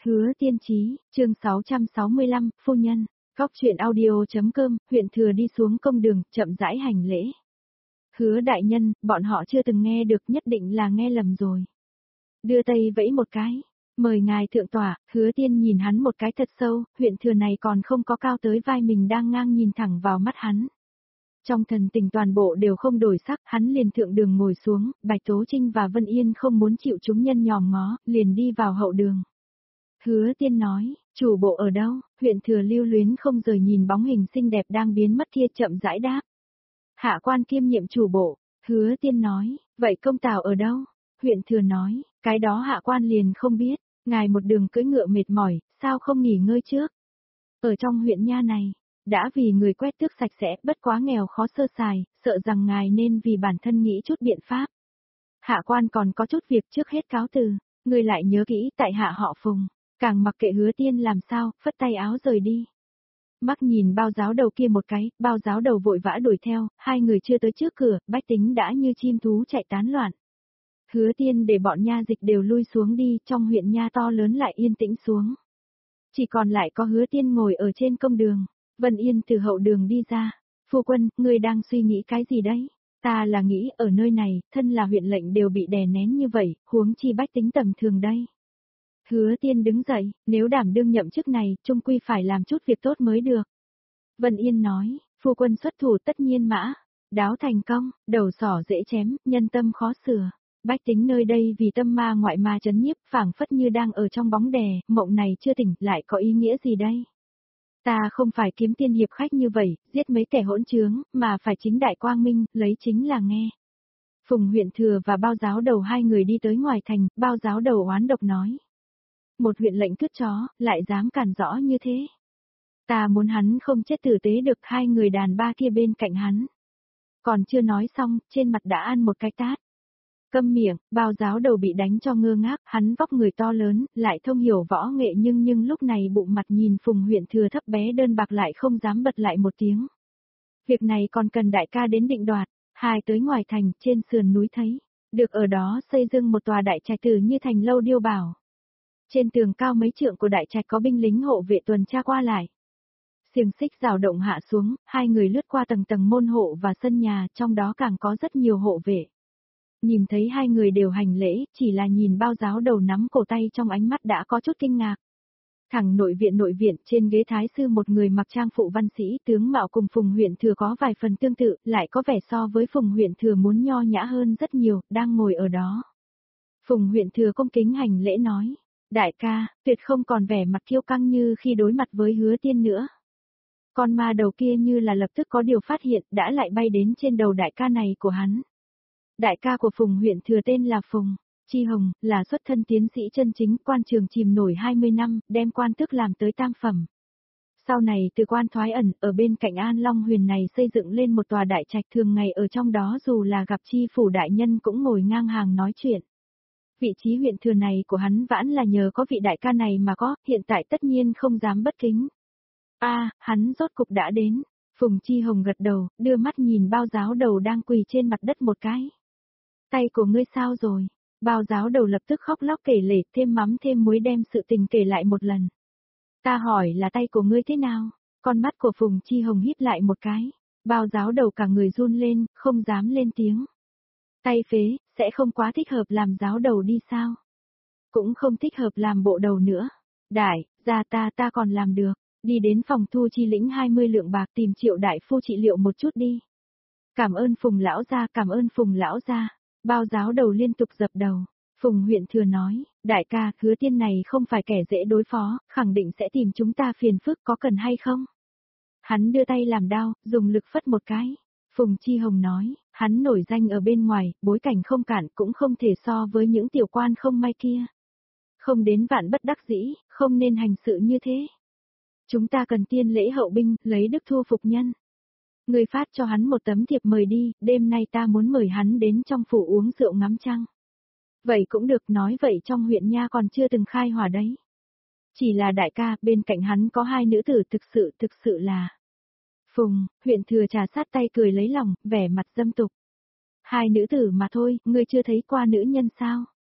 Hứa Tiên Chí, chương 665, phu nhân. Góc truyện audio.com, huyện thừa đi xuống công đường, chậm rãi hành lễ. Hứa đại nhân, bọn họ chưa từng nghe được, nhất định là nghe lầm rồi. Đưa tay vẫy một cái, mời ngài thượng tọa. Hứa Tiên nhìn hắn một cái thật sâu, huyện thừa này còn không có cao tới vai mình đang ngang nhìn thẳng vào mắt hắn. Trong thần tình toàn bộ đều không đổi sắc, hắn liền thượng đường ngồi xuống, Bạch Tố Trinh và Vân Yên không muốn chịu chúng nhân nhòm ngó, liền đi vào hậu đường. Hứa Tiên nói, chủ bộ ở đâu? Huyện thừa lưu luyến không rời nhìn bóng hình xinh đẹp đang biến mất kia, chậm rãi đáp. Hạ quan kiêm nhiệm chủ bộ. Hứa Tiên nói, vậy công tào ở đâu? Huyện thừa nói, cái đó hạ quan liền không biết, ngài một đường cưỡi ngựa mệt mỏi, sao không nghỉ ngơi trước? Ở trong huyện nha này, đã vì người quét tước sạch sẽ, bất quá nghèo khó sơ sài, sợ rằng ngài nên vì bản thân nghĩ chút biện pháp. Hạ quan còn có chút việc, trước hết cáo từ, người lại nhớ kỹ tại hạ họ Phùng. Càng mặc kệ Hứa Tiên làm sao, phất tay áo rời đi. Mắt nhìn bao giáo đầu kia một cái, bao giáo đầu vội vã đuổi theo, hai người chưa tới trước cửa, bách tính đã như chim thú chạy tán loạn. Hứa Tiên để bọn nha dịch đều lui xuống đi, trong huyện nha to lớn lại yên tĩnh xuống. Chỉ còn lại có Hứa Tiên ngồi ở trên công đường. Vân Yên từ hậu đường đi ra. Phu quân, ngươi đang suy nghĩ cái gì đấy? Ta là nghĩ ở nơi này, thân là huyện lệnh đều bị đè nén như vậy, huống chi bách tính tầm thường đây. Hứa Tiên đứng dậy, nếu đảm đương nhậm chức này, chung quy phải làm chút việc tốt mới được. Vân Yên nói, phu quân xuất thủ tất nhiên mã, đáo thành công, đầu sỏ dễ chém, nhân tâm khó sửa. Bách tính nơi đây vì tâm ma ngoại ma chấn nhiếp, phảng phất như đang ở trong bóng đè, mộng này chưa tỉnh, lại có ý nghĩa gì đây? Ta không phải kiếm tiên hiệp khách như vậy, giết mấy kẻ hỗn trướng, mà phải chính đại quang minh, lấy chính là nghe. Phùng huyện thừa và bao giáo đầu hai người đi tới ngoài thành, bao giáo đầu oán độc nói. Một huyện lệnh cứt chó, lại dám cản rõ như thế. Ta muốn hắn không chết tử tế được, hai người đàn ba kia bên cạnh hắn. Còn chưa nói xong, trên mặt đã ăn một cái tát. Câm miệng, bao giáo đầu bị đánh cho ngơ ngác, hắn vóc người to lớn, lại thông hiểu võ nghệ nhưng lúc này bụng mặt nhìn Phùng huyện thừa thấp bé đơn bạc lại không dám bật lại một tiếng. Việc này còn cần đại ca đến định đoạt. Hai tới ngoài thành, trên sườn núi thấy, được ở đó xây dựng một tòa đại trạch tử như thành lâu điêu bảo. Trên tường cao mấy trượng của đại trạch có binh lính hộ vệ tuần tra qua lại. Xiềng xích rào động hạ xuống, hai người lướt qua tầng tầng môn hộ và sân nhà, trong đó càng có rất nhiều hộ vệ. Nhìn thấy hai người đều hành lễ, chỉ là nhìn bao giáo đầu nắm cổ tay trong ánh mắt đã có chút kinh ngạc. Thẳng nội viện trên ghế thái sư một người mặc trang phụ văn sĩ tướng mạo cùng Phùng huyện thừa có vài phần tương tự, lại có vẻ so với Phùng huyện thừa muốn nho nhã hơn rất nhiều, đang ngồi ở đó. Phùng huyện thừa cung kính hành lễ nói. Đại ca, tuyệt không còn vẻ mặt kiêu căng như khi đối mặt với Hứa Tiên nữa. Con ma đầu kia như là lập tức có điều phát hiện, đã lại bay đến trên đầu đại ca này của hắn. Đại ca của Phùng huyện thừa tên là Phùng Chi Hồng, là xuất thân tiến sĩ chân chính, quan trường chìm nổi 20 năm, đem quan tước làm tới tam phẩm. Sau này từ quan thoái ẩn, ở bên cạnh An Long Huyền này xây dựng lên một tòa đại trạch, thường ngày ở trong đó dù là gặp chi phủ đại nhân cũng ngồi ngang hàng nói chuyện. Vị trí huyện thừa này của hắn vãn là nhờ có vị đại ca này mà có, hiện tại tất nhiên không dám bất kính. Hắn rốt cục đã đến. Phùng Chi Hồng gật đầu, đưa mắt nhìn bao giáo đầu đang quỳ trên mặt đất một cái. Tay của ngươi sao rồi? Bao giáo đầu lập tức khóc lóc kể lể, thêm mắm thêm muối đem sự tình kể lại một lần. Ta hỏi là tay của ngươi thế nào? Con mắt của Phùng Chi Hồng híp lại một cái. Bao giáo đầu cả người run lên, không dám lên tiếng. Tay phế, sẽ không quá thích hợp làm giáo đầu đi sao? Cũng không thích hợp làm bộ đầu nữa. Đại, ra ta còn làm được. Đi đến phòng thu chi lĩnh 20 lượng bạc tìm Triệu đại phu trị liệu một chút đi. Cảm ơn Phùng lão gia, cảm ơn Phùng lão gia. Bao giáo đầu liên tục dập đầu. Phùng huyện thừa nói, đại ca, Hứa Tiên này không phải kẻ dễ đối phó, khẳng định sẽ tìm chúng ta phiền phức, có cần hay không? Hắn đưa tay làm đao, dùng lực phất một cái. Phùng Chi Hồng nói, hắn nổi danh ở bên ngoài, bối cảnh không cản cũng không thể so với những tiểu quan không may kia. Không đến vạn bất đắc dĩ, không nên hành sự như thế. Chúng ta cần tiên lễ hậu binh, lấy đức thu phục nhân. Người phát cho hắn một tấm thiệp mời đi, đêm nay ta muốn mời hắn đến trong phủ uống rượu ngắm trăng. Vậy cũng được, nói vậy trong huyện nha còn chưa từng khai hỏa đấy. Chỉ là đại ca, bên cạnh hắn có hai nữ tử thực sự là... Phùng, huyện thừa trà sát tay cười lấy lòng, vẻ mặt dâm tục. Hai nữ tử mà thôi, ngươi chưa thấy qua nữ nhân sao?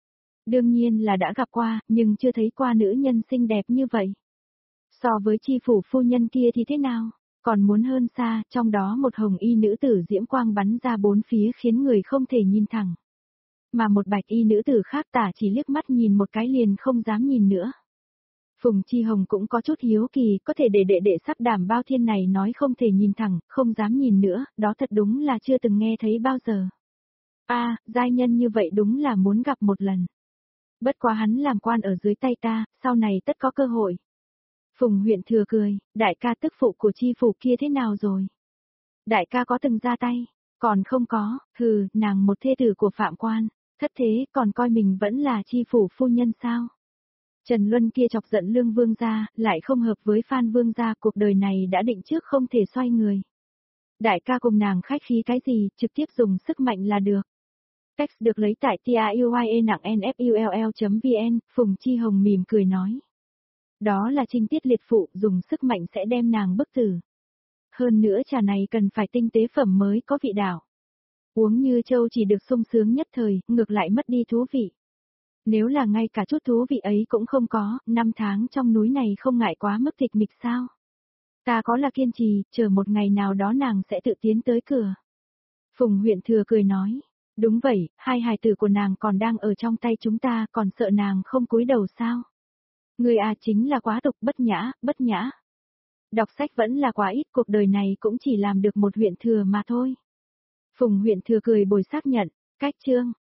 Đương nhiên là đã gặp qua, nhưng chưa thấy qua nữ nhân xinh đẹp như vậy. So với chi phủ phu nhân kia thì thế nào? Còn muốn hơn xa, trong đó một hồng y nữ tử diễm quang bắn ra bốn phía khiến người không thể nhìn thẳng. Mà một bạch y nữ tử khác tả chỉ liếc mắt nhìn một cái liền không dám nhìn nữa. Phùng Chi Hồng cũng có chút hiếu kỳ, có thể để đệ đệ sắp đảm bao thiên này nói không thể nhìn thẳng, không dám nhìn nữa, đó thật đúng là chưa từng nghe thấy bao giờ. Giai nhân như vậy đúng là muốn gặp một lần. Bất quá hắn làm quan ở dưới tay ta, sau này tất có cơ hội. Phùng huyện thừa cười, đại ca tức phụ của chi phủ kia thế nào rồi? Đại ca có từng ra tay? Còn không có, nàng một thê tử của phạm quan, thất thế còn coi mình vẫn là chi phủ phu nhân sao? Trần Luân kia chọc giận Lương Vương gia, lại không hợp với Phan Vương gia, cuộc đời này đã định trước không thể xoay người. Đại ca cùng nàng khách khí cái gì, trực tiếp dùng sức mạnh là được. Text được lấy tại tiuye.nfull.vn, Phùng Chi Hồng mỉm cười nói. Đó là trinh tiết liệt phụ, dùng sức mạnh sẽ đem nàng bức tử. Hơn nữa trà này cần phải tinh tế phẩm mới có vị đạo. Uống như châu chỉ được sung sướng nhất thời, ngược lại mất đi thú vị. Nếu là ngay cả chút thú vị ấy cũng không có, 5 tháng trong núi này không ngại quá mức tịch mịch sao? Ta có là kiên trì, chờ một ngày nào đó nàng sẽ tự tiến tới cửa. Phùng huyện thừa cười nói, đúng vậy, hai hài tử của nàng còn đang ở trong tay chúng ta, còn sợ nàng không cúi đầu sao? Người chính là quá tục, bất nhã, bất nhã. Đọc sách vẫn là quá ít, cuộc đời này cũng chỉ làm được một huyện thừa mà thôi. Phùng huyện thừa cười bồi xác nhận, cách chương.